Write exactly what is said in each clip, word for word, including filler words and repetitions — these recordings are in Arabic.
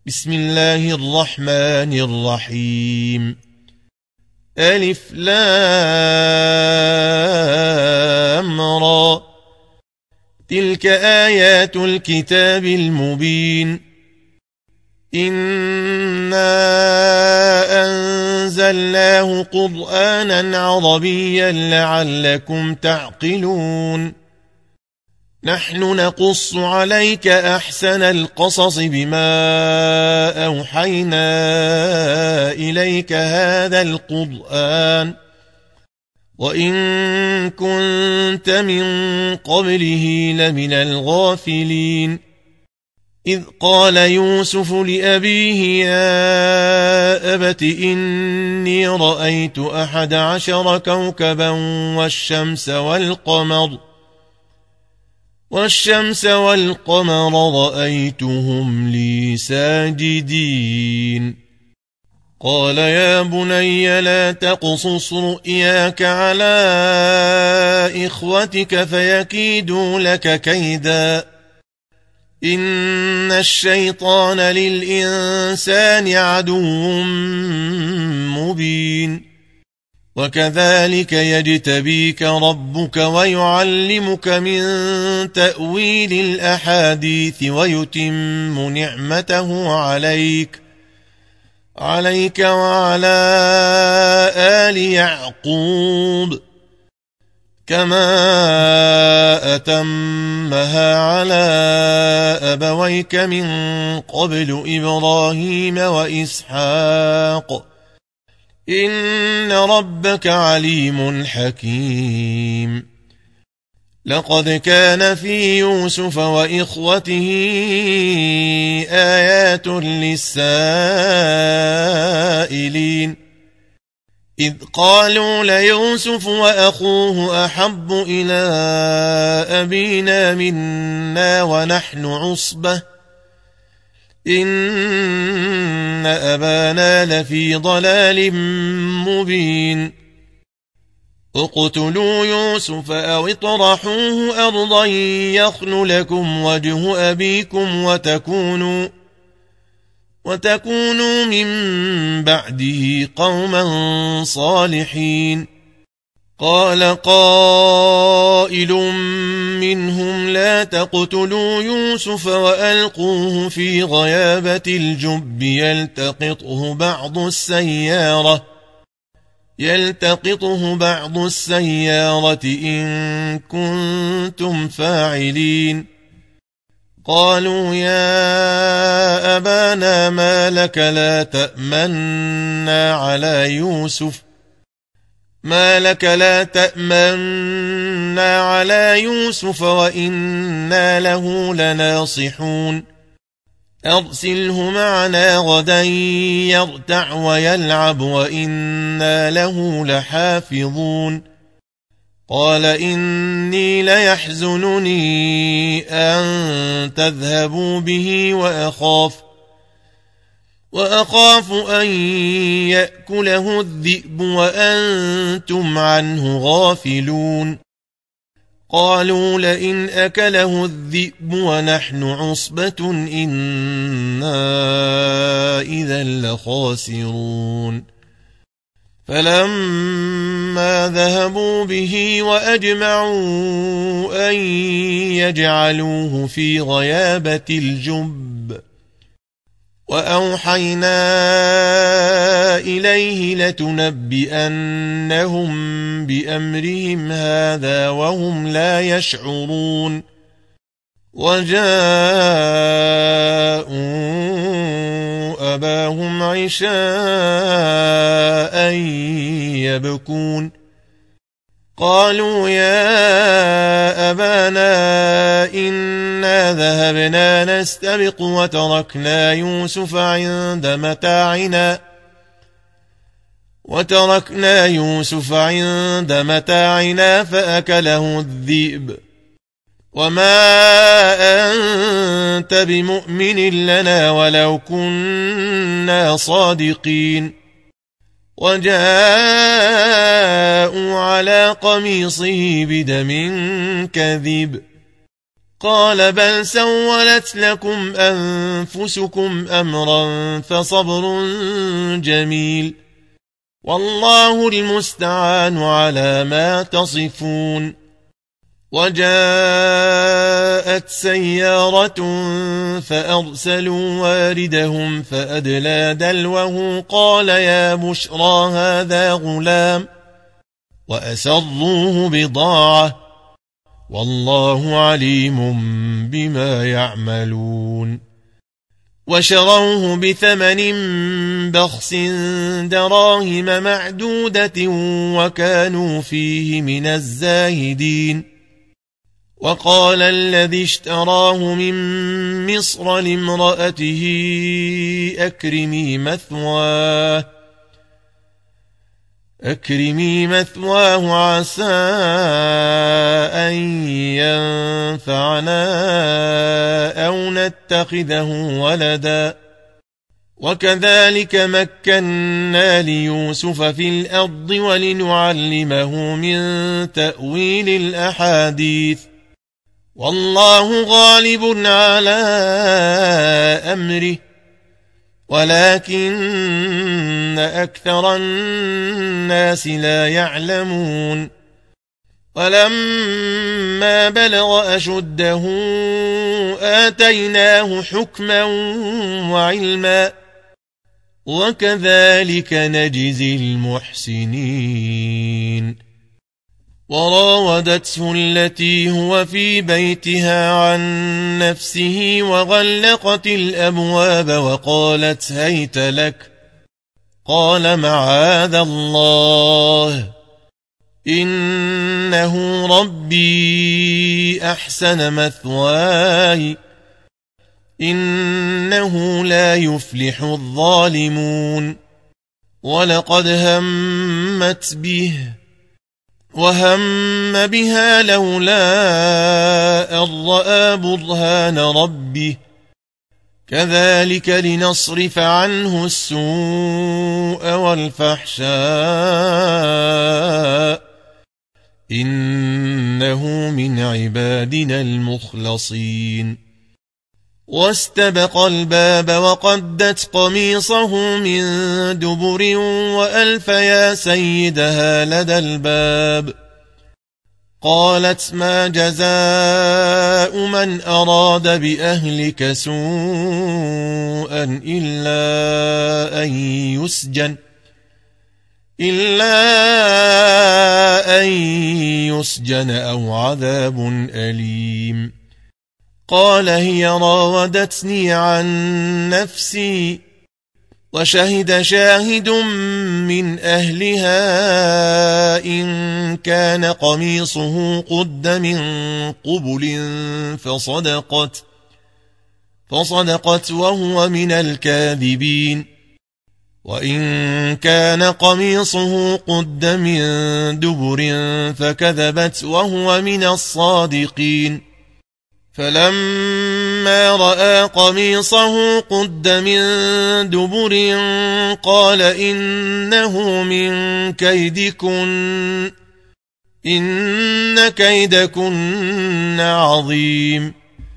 بسم الله الرحمن الرحيم. ألف لام را، تلك آيات الكتاب المبين. إنا أنزلناه قرآنا عربيا لعلكم تعقلون. نحن نقص عليك أحسن القصص بما أوحينا إليك هذا القرآن وإن كنت من قبله لمن الغافلين. إذ قال يوسف لأبيه يا أبت إني رأيت أحد عشر كوكبا والشمس والقمر والشمس والقمر رأيتهم لي ساجدين. قال يا بني لا تقصص رؤياك على إخوتك فيكيدوا لك كيدا إن الشيطان للإنسان عدو مبين. وكذلك يجتبيك ربك ويعلمك من تأويل الأحاديث ويتم نعمته عليك عليك وعلى آل يعقوب كما أتمها على أبويك من قبل إبراهيم وإسحاق إن ربك عليم حكيم. لقد كان في يوسف وإخوته آيات للسائلين إذ قالوا ليوسف وأخوه أحب إلى أبينا منا ونحن عصبة إن أبانا لفي ضلال مبين. اقتلوا يوسف أو اطرحوه أرضا يخل لكم وجه أبيكم وتكونوا وتكونوا من بعده قوما صالحين. قال قائل منهم لا تقتلوا يوسف وألقوه في غيابة الجب يلتقطه بعض السيارة يلتقطه بعض السيارة إن كنتم فاعلين. قالوا يا أبانا ما لك لا تأمنا على يوسف ما لك لا تأمنا على يوسف وإنا له لناصحون. أرسله معنا غدا يرتع ويلعب وإنا له لحافظون. قال إني ليحزنني أن تذهبوا به وأخاف وأخاف أن يأكله الذئب وأنتم عنه غافلون. قالوا لئن أكله الذئب ونحن عصبة إنا إذا لخاسرون. فلما ذهبوا به وأجمعوا أن يجعلوه في غيابة الجب وأوحينا إليه لتنبئنهم بأمرهم هذا وهم لا يشعرون. وجاءوا أباهم عشاء يبكون. قالوا يا أبانا إنا ذهبنا نستبق وتركنا يوسف عند متاعنا وتركنا يوسف عند متاعنا فأكله الذئب وما أنت بمؤمن لنا ولو كنا صادقين. وجاءوا على قميصه بدم كذب قال بل سولت لكم أنفسكم أمرا فصبر جميل والله المستعان على ما تصفون. وجاءت سيارة فأرسلوا واردهم فأدلى دلوه قال يا بشرى هذا غلام وأسروه بضاعة والله عليم بما يعملون. وشروه بثمن بخس دراهم معدودة وكانوا فيه من الزاهدين. وقال الذي اشتراه من مصر لامرأته أكرمي مثواه أكرمي مثواه عسى أن ينفعنا أو نتخذه ولدا. وكذلك مكنا ليوسف في الأرض ولنعلمه من تأويل الأحاديث والله غالب على أمره ولكن أكثر الناس لا يعلمون. ولما بلغ أشده آتيناه حكما وعلما وكذلك نجزي المحسنين. وراودته التي هو في بيتها عن نفسه وغلقت الأبواب وقالت هيت لك قال معاذ الله إنه ربي أحسن مثواي إنه لا يفلح الظالمون. ولقد همت به وهم بها لولا أن رأى برهان ربه كذلك لنصرف عنه السوء والفحشاء إنه من عبادنا المخلصين. واستبق الباب وقدت قميصه من دبر وألف يا سيدها لدى الباب. قالت ما جزاء من أراد بأهلك سوءا إلا أن يسجن إلا أن يسجن أو عذاب أليم. قال هي راودتني عن نفسي وشهد شاهد من أهلها إن كان قميصه قد من قبل فصدقت فصدقت وهو من الكاذبين وإن كان قميصه قد من دبر فكذبت وهو من الصادقين. فلما رأى قميصه قد من دبر قال إنه من كيدكن إن كيدكن عظيم.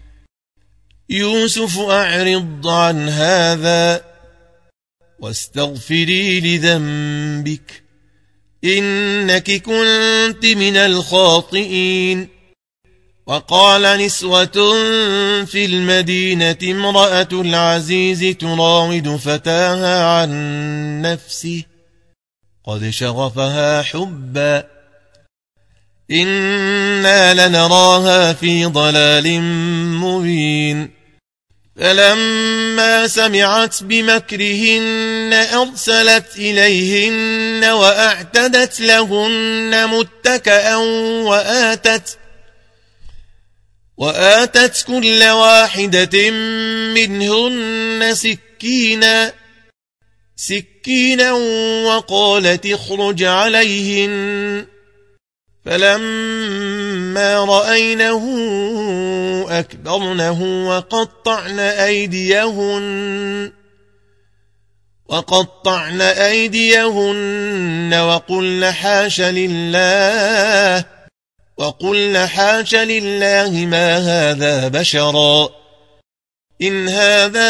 يوسف أعرض عن هذا واستغفري لذنبك إنك كنت من الخاطئين. وقال نسوة في المدينة امرأة العزيز تراود فتاها عن نفسه قد شغفها حبا إنا لنراها في ضلال مبين. فلما سمعت بمكرهن أرسلت إليهن وأعتدت لهن متكئا وآتت وآتت كل واحدة منهن سكينا سكينا وقالت اخرج عليهن. فلما رأينه أكبرنه وقطعن أيديهن وقطعن أيديهن وقلن حاش لله وقلنا حاش لله ما هذا بشرا إن هذا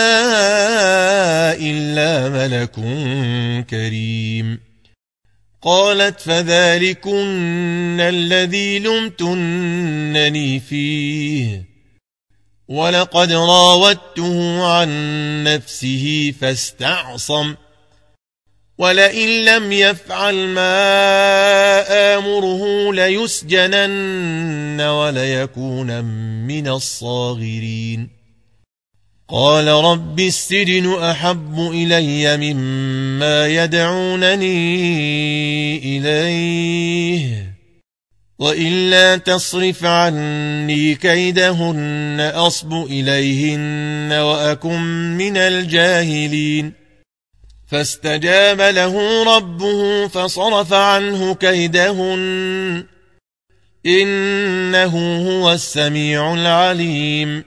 إلا ملك كريم قالت فذلكن الذي لمتنني فيه ولقد راودته عن نفسه فاستعصم ولئن لم يفعل ما آمره ليسجنن وليكون من الصاغرين قال رب السجن أحب إلي مما يدعونني إليه وإلا تصرف عني كيدهن أصب إليهن وأكن من الجاهلين فاستجاب له ربه فصرف عنه كيدهن إنه هو السميع العليم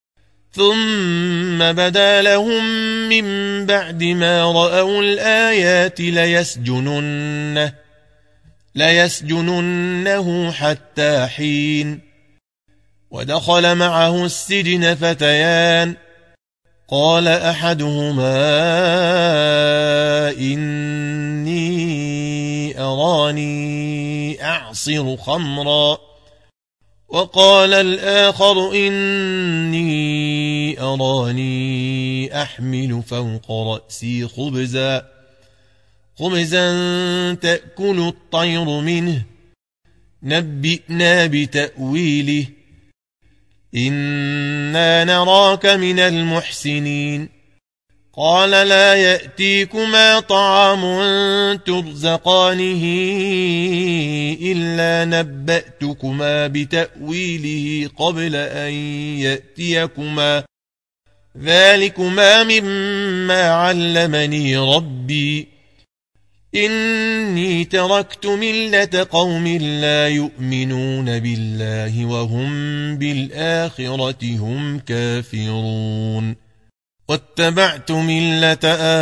ثم بدا لهم من بعد ما رأوا الآيات ليسجننه, ليسجننه حتى حين ودخل معه السجن فتيان قال أحدهما إني أراني أعصر خمرا وقال الآخر إني أراني أحمل فوق رأسي خبزا خبزا تأكل الطير منه نبئنا بتأويله إنا نراك من المحسنين قال لا يأتيكما طعام ترزقانه إلا نبأتكما بتأويله قبل أن يأتيكما ذلكما مما علمني ربي إني تركت ملة قوم لا يؤمنون بالله وهم بالآخرة هم كافرون واتبعت ملة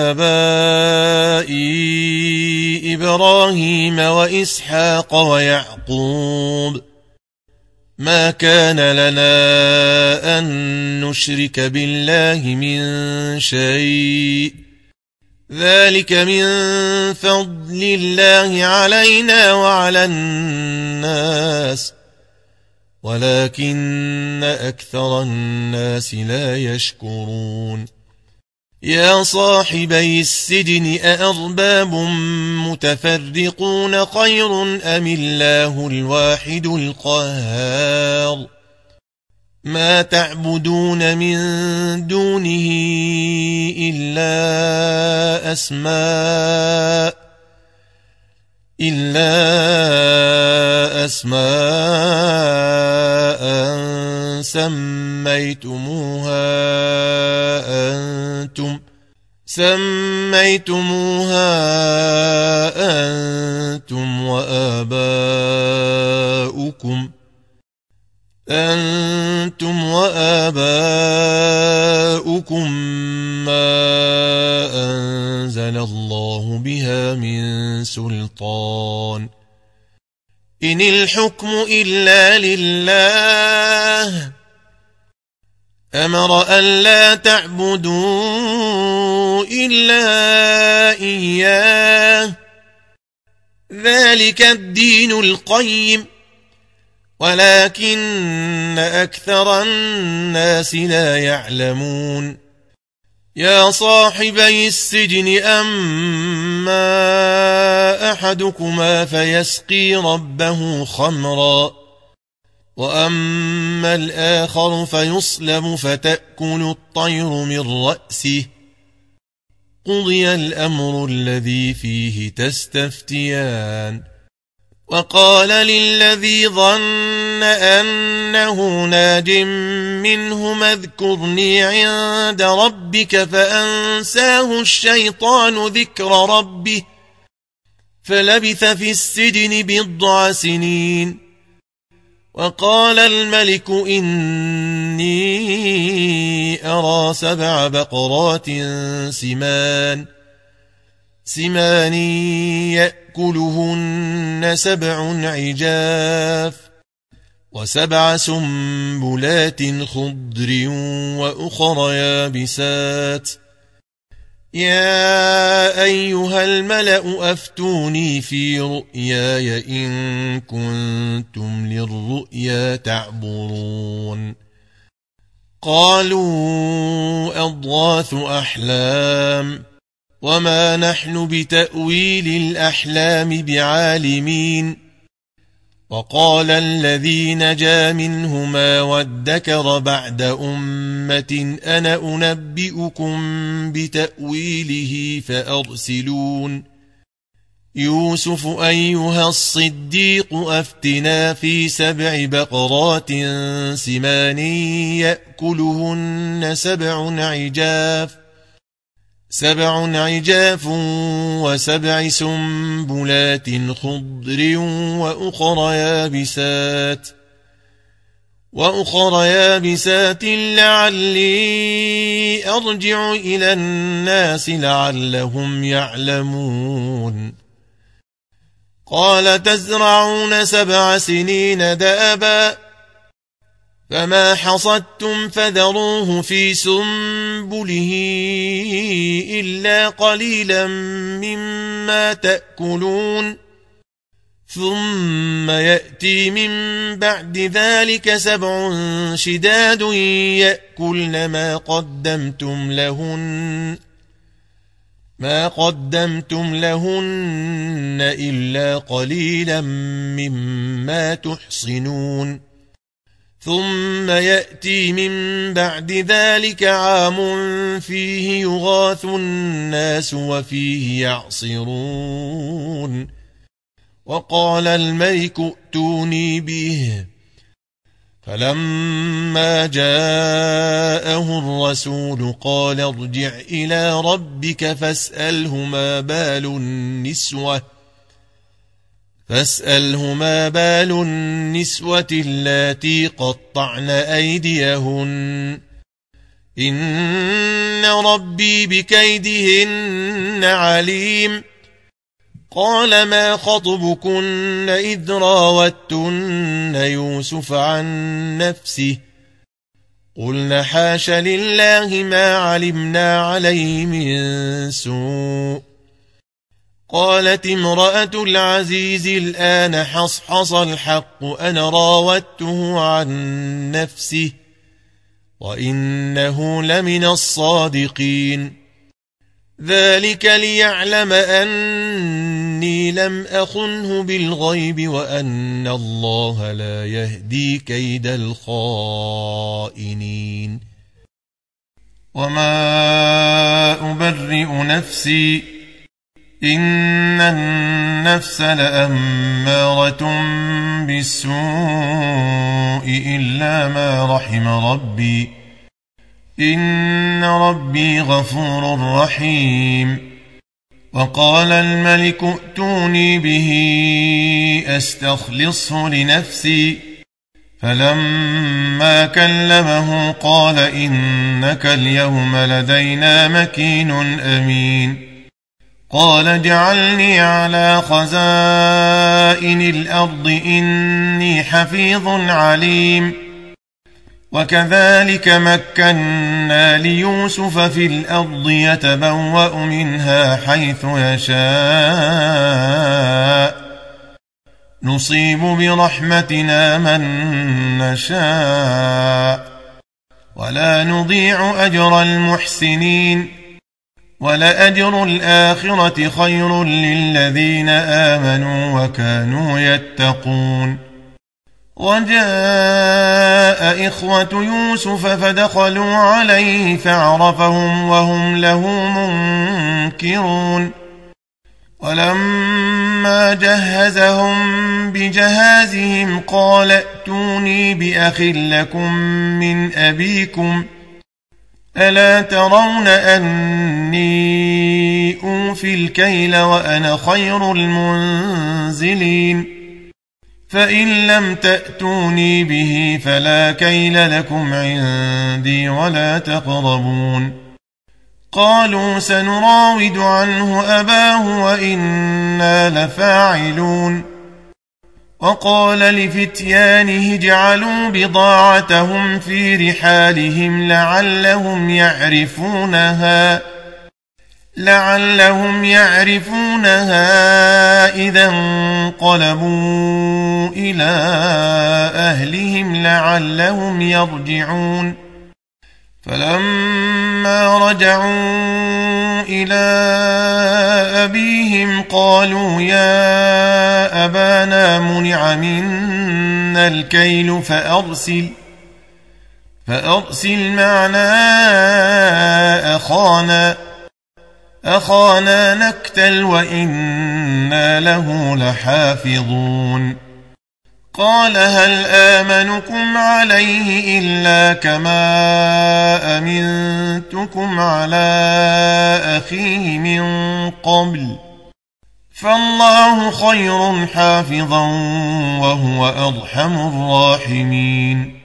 آبائي إبراهيم وإسحاق ويعقوب ما كان لنا أن نشرك بالله من شيء ذلك من فضل الله علينا وعلى الناس ولكن أكثر الناس لا يشكرون يا صاحبي السجن أأرباب متفرقون خير أم الله الواحد القهار ما تعبدون من دونه إلا أسماء إلا أسماء سميتموها أنتم سميتموها أنتم وآباؤكم أنتم وآباؤكم ما أنزل الله بها من سلطان إن الحكم إلا لله أمر أن لا تعبدوا إلا إياه ذلك الدين القيم ولكن أكثر الناس لا يعلمون يا صاحبي السجن أما أحدكما فيسقي ربه خمرا وأما الآخر فيصلب فتأكل الطير من رأسه قضي الأمر الذي فيه تستفتيان وقال للذي ظن أنه ناج منهما اذكرني عند ربك فأنساه الشيطان ذكر ربه فلبث في السجن بضع سنين وقال الملك إني أرى سبع بقرات سمان سمان يأكلهن سبع عجاف وسبع سنبلات خضر وأخر يابسات يا أيها الملأ أفتوني في رؤياي إن كنتم للرؤيا تعبرون قالوا أضغاث أحلام وما نحن بتأويل الأحلام بعالمين وقال الذي نجا منهما وادكر بعد أمة أنا أنبئكم بتأويله فأرسلون يوسف أيها الصديق أفتنا في سبع بقرات سمان يأكلهن سبع عجاف سبع عجاف وسبع سنبلات خضر وأخر يابسات وأخر يابسات لعلي أرجع إلى الناس لعلهم يعلمون قال تزرعون سبع سنين دابا فما حصدتم فذروه في سنبله إلا قليلا مما تأكلون ثم يأتي من بعد ذلك سبع شداد يأكلن ما قدمتم لهن ما قدمتم لهن إلا قليلا مما تحصنون ثم يأتي من بعد ذلك عام فيه يغاث الناس وفيه يعصرون وقال الملك ائتوني به فلما جاءه الرسول قال ارجع إلى ربك فاسأله ما بال النسوة فاسأله ما بال النسوة اللاتي قطعن أيديهن إن ربي بكيدهن عليم قال ما خطبكن إذ راوتن يوسف عن نفسه قلنا حاش لله ما علمنا عليه من سوء قالت امرأة العزيز الآن حصحص الحق أنا راودته عن نفسه وإنه لمن الصادقين ذلك ليعلم أني لم أخنه بالغيب وأن الله لا يهدي كيد الخائنين وما أبرئ نفسي إن النفس لأمارة بالسوء إلا ما رحم ربي إن ربي غفور رحيم وقال الملك ائتوني به أستخلصه لنفسي فلما كلمه قال إنك اليوم لدينا مكين أمين قال اجعلني على خزائن الأرض إني حفيظ عليم وكذلك مكنا ليوسف في الأرض يتبوأ منها حيث يشاء نصيب برحمتنا من نشاء ولا نضيع أجر المحسنين ولأجر الآخرة خير للذين آمنوا وكانوا يتقون وجاء إخوة يوسف فدخلوا عليه فعرفهم وهم له منكرون ولما جهزهم بجهازهم قال ائتوني بأخ لكم من أبيكم ألا ترون أني أوفي الكيل وأنا خير المنزلين فإن لم تأتوني به فلا كيل لكم عندي ولا تقربون قالوا سنراود عنه أباه وإنا لفاعلون وقال لفتيانه اجعلوا بضاعتهم في رحالهم لعلهم يعرفونها لعلهم يعرفونها إذا انقلبوا إلى أهلهم لعلهم يرجعون فلما رجعوا إلى أبيهم قالوا يا أبانا منع منا الكيل فأرسل فأرسل معنا أخانا أخانا نكتل وإنا له لحافظون قال هل آمنكم عليه إلا كما أمنتكم على أخيه من قبل فالله خير حافظا وهو أرحم الراحمين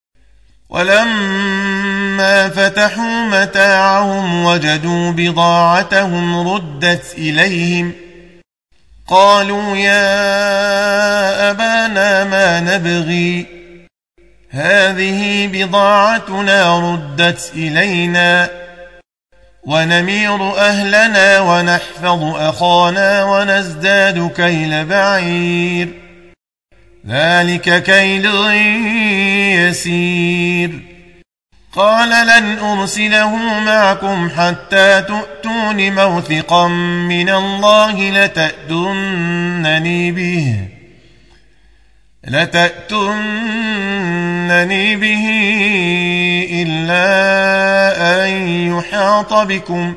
ولما فتحوا متاعهم وجدوا بضاعتهم ردت إليهم قالوا يا أبانا ما نبغي هذه بضاعتنا ردت إلينا ونمير أهلنا ونحفظ أخانا ونزداد كيل بعير ذلك كيل يسير قال لن أرسله معكم حتى تؤتون موثقا من الله لتأتونني به لتأتونني به إلا أن يحاط بكم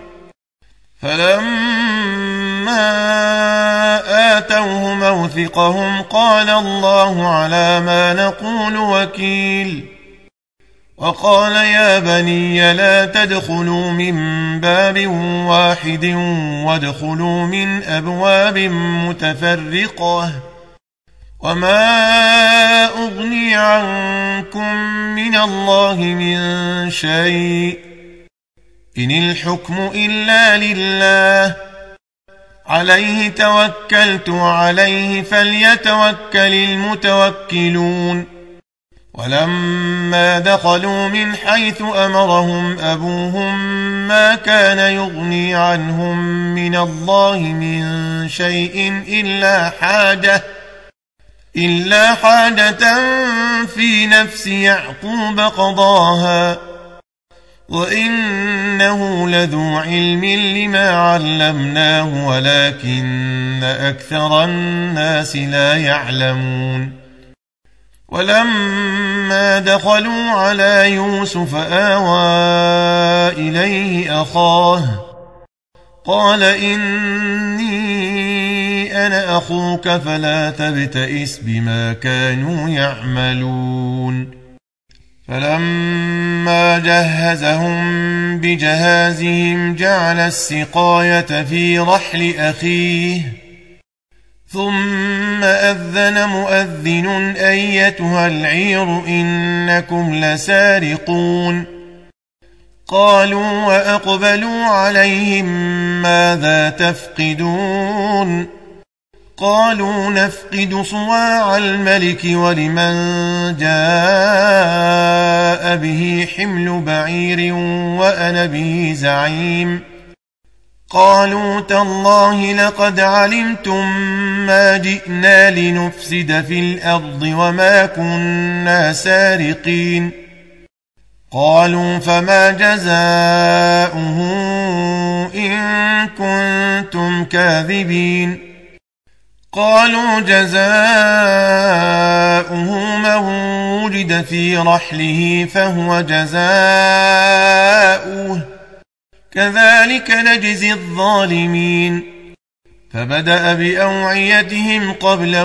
فلما آتوه موثقهم قال الله على ما نقول وكيل وقال يا بني لا تدخلوا من باب واحد وادخلوا من أبواب متفرقة وما أغني عنكم من الله من شيء إن الحكم إلا لله عليه توكلت وعليه فليتوكل المتوكلون ولما دخلوا من حيث أمرهم أبوهم ما كان يغني عنهم من الله من شيء إلا حاجة إلا حاجة في نفس يعقوب قضاها وإنه لذو علم لما علمناه ولكن أكثر الناس لا يعلمون ولما دخلوا على يوسف آوى إليه أخاه قال إني أنا أخوك فلا تبتئس بما كانوا يعملون فلما جهزهم بجهازهم جعل السقاية في رحل أخيه ثم أذن مؤذن أيتها العير إنكم لسارقون قالوا وأقبلوا عليهم ماذا تفقدون قالوا نفقد صواع الملك ولمن جاء به حمل بعير وأنا به زعيم قالوا تالله لقد علمتم ما جئنا لنفسد في الأرض وما كنا سارقين قالوا فما جزاؤه إن كنتم كاذبين قالوا جزاؤه من وجد في رحله فهو جزاؤه كذلك نجزي الظالمين فبدأ بأوعيتهم قبل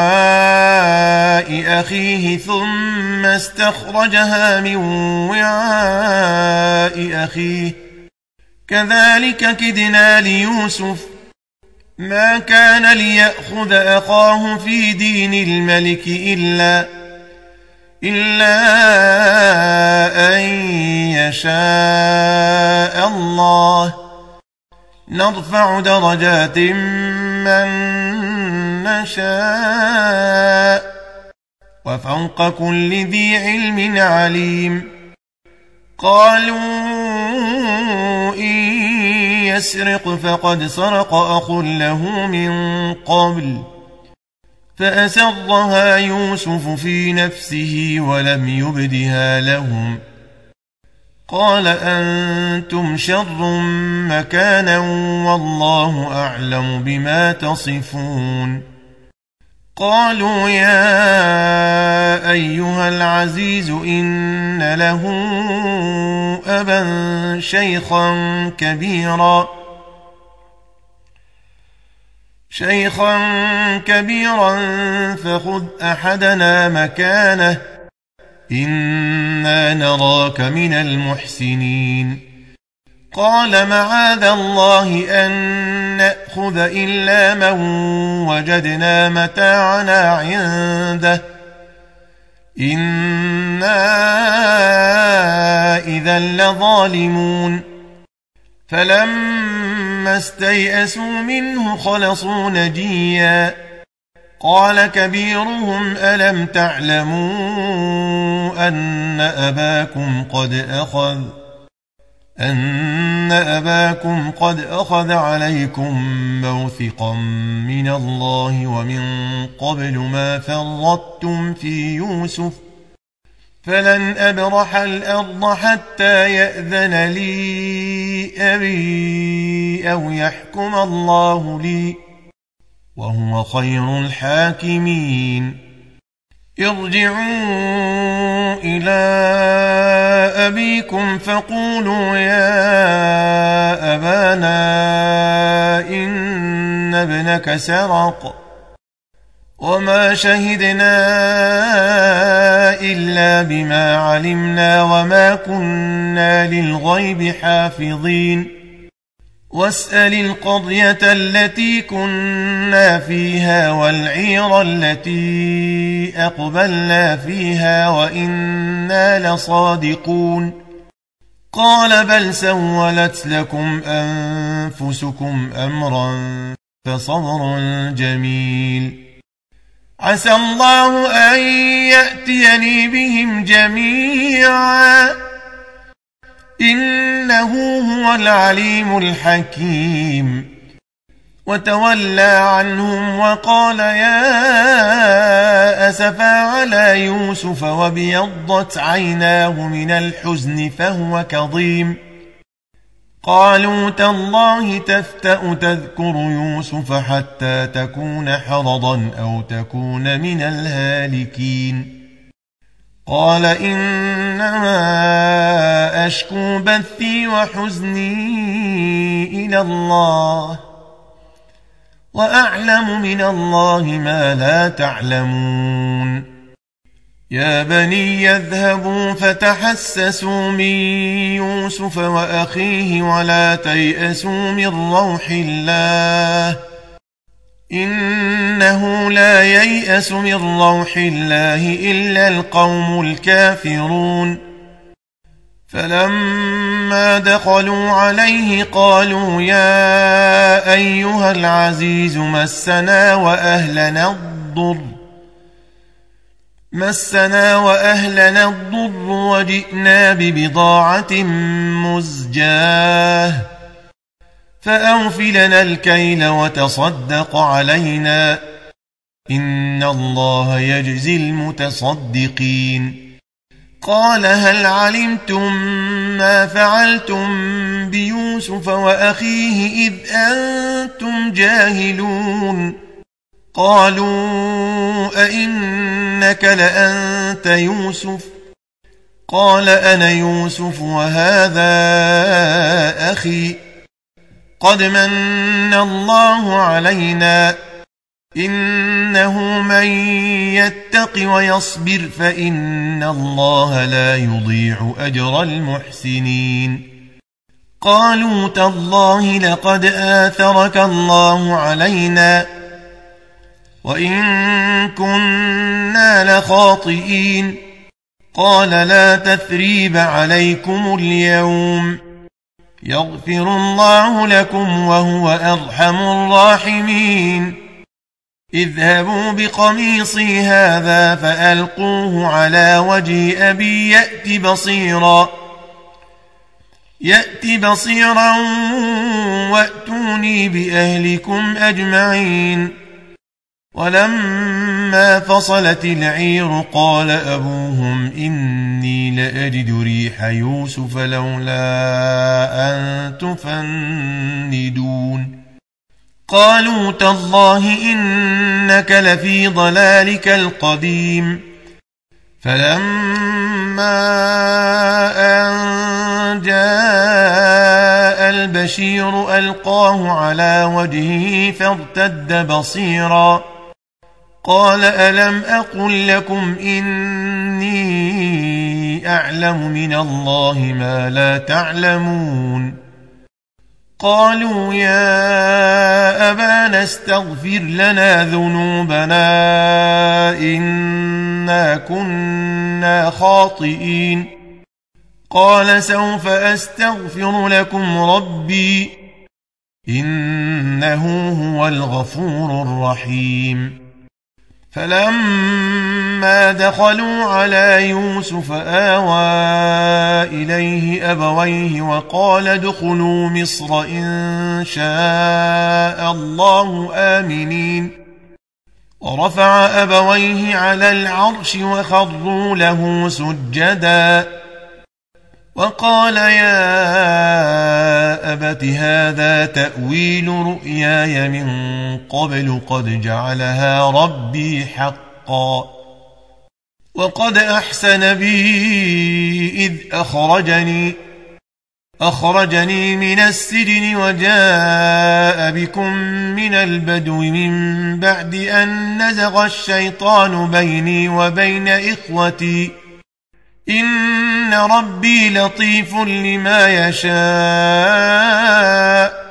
وعاء أخيه ثم استخرجها من وعاء أخيه كذلك كدنا ليوسف ما كان ليأخذ أخاه في دين الملك إلا إلا أن يشاء الله نرفع درجات من نشاء وفوق كل ذي علم عليم. قالوا إن يسرق فقد سرق أخ له من قبل فأسرها يوسف في نفسه ولم يبدها لهم. قال أنتم شر مكانا والله أعلم بما تصفون. قالوا يا أيها العزيز إن له أبا شيخا كبيرا شيخا كبيرا فخذ أحدنا مكانه إنا نراك من المحسنين. قال معاذ الله أن نأخذ إلا من وجدنا متاعنا عنده إنا إذا لظالمون. فلما استيئسوا منه خلصوا نجيا. قال كبيرهم ألم تعلموا أن أباكم قد أخذ أن أباكم قد أخذ عليكم موثقا من الله ومن قبل ما فرطتم في يوسف فلن أبرح الأرض حتى يأذن لي أبي أو يحكم الله لي وهو خير الحاكمين. ارجعوا إلى أبيكم فقولوا يا أبانا إن ابنك سرق وما شهدنا إلا بما علمنا وما كنا للغيب حافظين. واسأل القرية التي كنا فيها والعير التي أقبلنا فيها وإنا لصادقون. قال بل سولت لكم أنفسكم أمرا فصبر جميل عسى الله أن يأتيني بهم جميعا إنه هو العليم الحكيم. وتولى عنهم وقال يا أسفا على يوسف وابيضت عيناه من الحزن فهو كظيم. قالوا تالله تفتأ تذكر يوسف حتى تكون حرضا أو تكون من الهالكين. قال إنما أشكو بثي وحزني إلى الله وأعلم من الله ما لا تعلمون. يا بني يذهبوا فتحسسوا من يوسف وأخيه ولا تيأسوا من روح الله إنه لا ييأس من روح الله إلا القوم الكافرون. فلما دخلوا عليه قالوا يا أيها العزيز مسنا وأهلنا الضر مسنا وأهلنا الضر وجئنا ببضاعة مزجاة فأوف لنا الكيل وتصدق علينا إن الله يجزي المتصدقين. قال هل علمتم ما فعلتم بيوسف وأخيه إذ أنتم جاهلون. قالوا أئنك لأنت يوسف قال أنا يوسف وهذا أخي قد من الله علينا إنه من يتق ويصبر فإن الله لا يضيع أجر المحسنين. قالوا تالله لقد آثرك الله علينا وإن كنا لخاطئين. قال لا تثريب عليكم اليوم يغفر الله لكم وهو أرحم الراحمين. اذهبوا بقميصي هذا فألقوه على وجه أبي يأت بصيرا يأت بصيرا وأتوني بأهلكم أجمعين. ولما فصلت العير قال أبوهم إني لأجد ريح يوسف لولا أن تفندون. قالوا تالله إنك لفي ضلالك القديم. فلما أن جاء البشير ألقاه على وجهه فارتد بصيرا قال ألم أقل لكم إني أعلم من الله ما لا تعلمون. قالوا يا أبانا استغفر لنا ذنوبنا إنا كنا خاطئين. قال سوف أستغفر لكم ربي إنه هو الغفور الرحيم. فلما دخلوا على يوسف آوى إليه أبويه وقال ادخلوا مصر إن شاء الله آمنين. ورفع أبويه على العرش وخروا له سجدا وقال يا أبت هذا تأويل رؤياي من قبل قد جعلها ربي حقا وقد أحسن بي إذ أخرجني أخرجني من السجن وجاء بكم من البدو من بعد أن نزغ الشيطان بيني وبين إخوتي إن ربي لطيف لما يشاء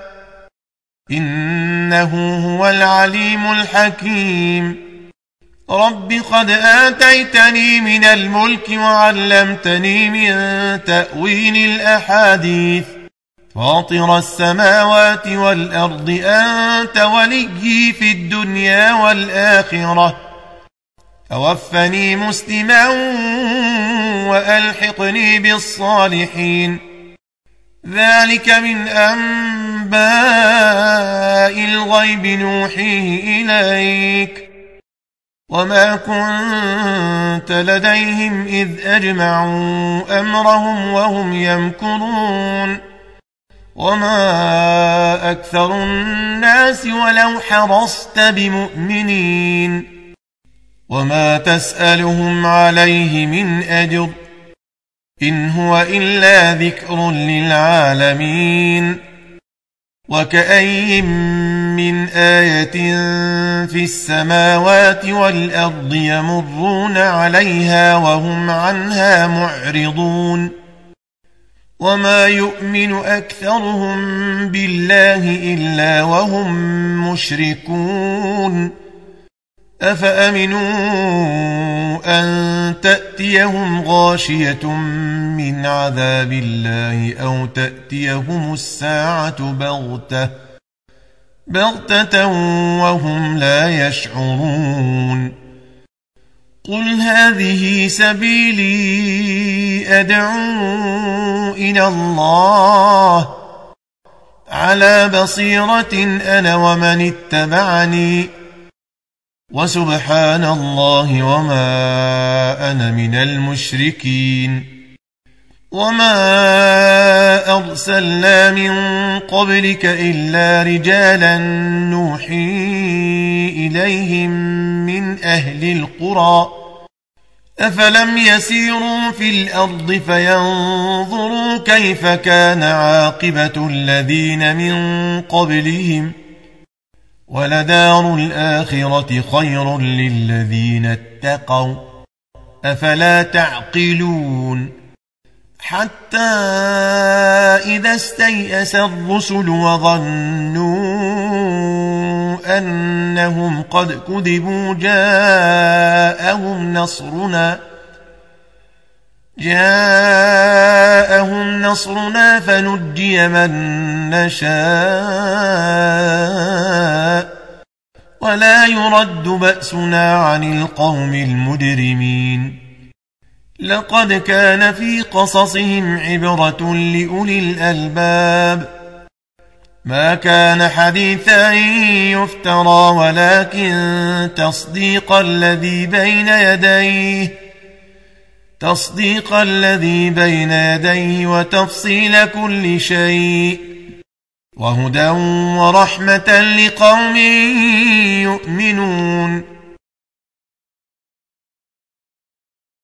إنه هو العليم الحكيم. رب قد آتيتني من الملك وعلمتني من تأويل الأحاديث فاطر السماوات والأرض أنت وليي في الدنيا والآخرة توفني مسلما وألحقني بالصالحين. ذلك من أنباء الغيب نوحيه إليك وما كنت لديهم إذ أجمعوا أمرهم وهم يمكرون. وما أكثر الناس ولو حرصت بمؤمنين وما تسألهم عليه من أجر إن هو إلا ذكر للعالمين. وكأي من آية في السماوات والأرض يمرون عليها وهم عنها معرضون. وما يؤمن أكثرهم بالله إلا وهم مشركون. أفأمنوا أن تأتيهم غاشية من عذاب الله أو تأتيهم الساعة بغتة بغتة وهم لا يشعرون. قل هذه سبيلي أدعو إلى الله على بصيرة أنا ومن اتبعني وسبحان الله وما أنا من المشركين. وما أرسلنا من قبلك إلا رجالا نوحي إليهم من أهل القرى أفلم يسيروا في الأرض فينظروا كيف كان عاقبة الذين من قبلهم ولدار الآخرة خير للذين اتقوا أفلا تعقلون. حتى إذا استيأس الرسل وظنوا أنهم قد كذبوا جاءهم نصرنا جاءهم نصرنا فنجي من نشاء ولا يرد بأسنا عن القوم المجرمين لقد كان في قصصهم عبرة لأولي الألباب ما كان حديثا يفترى ولكن تصديق الذي بين يديه تصديق الذي بين يديه وتفصيل كل شيء وهدى ورحمة لقوم يؤمنون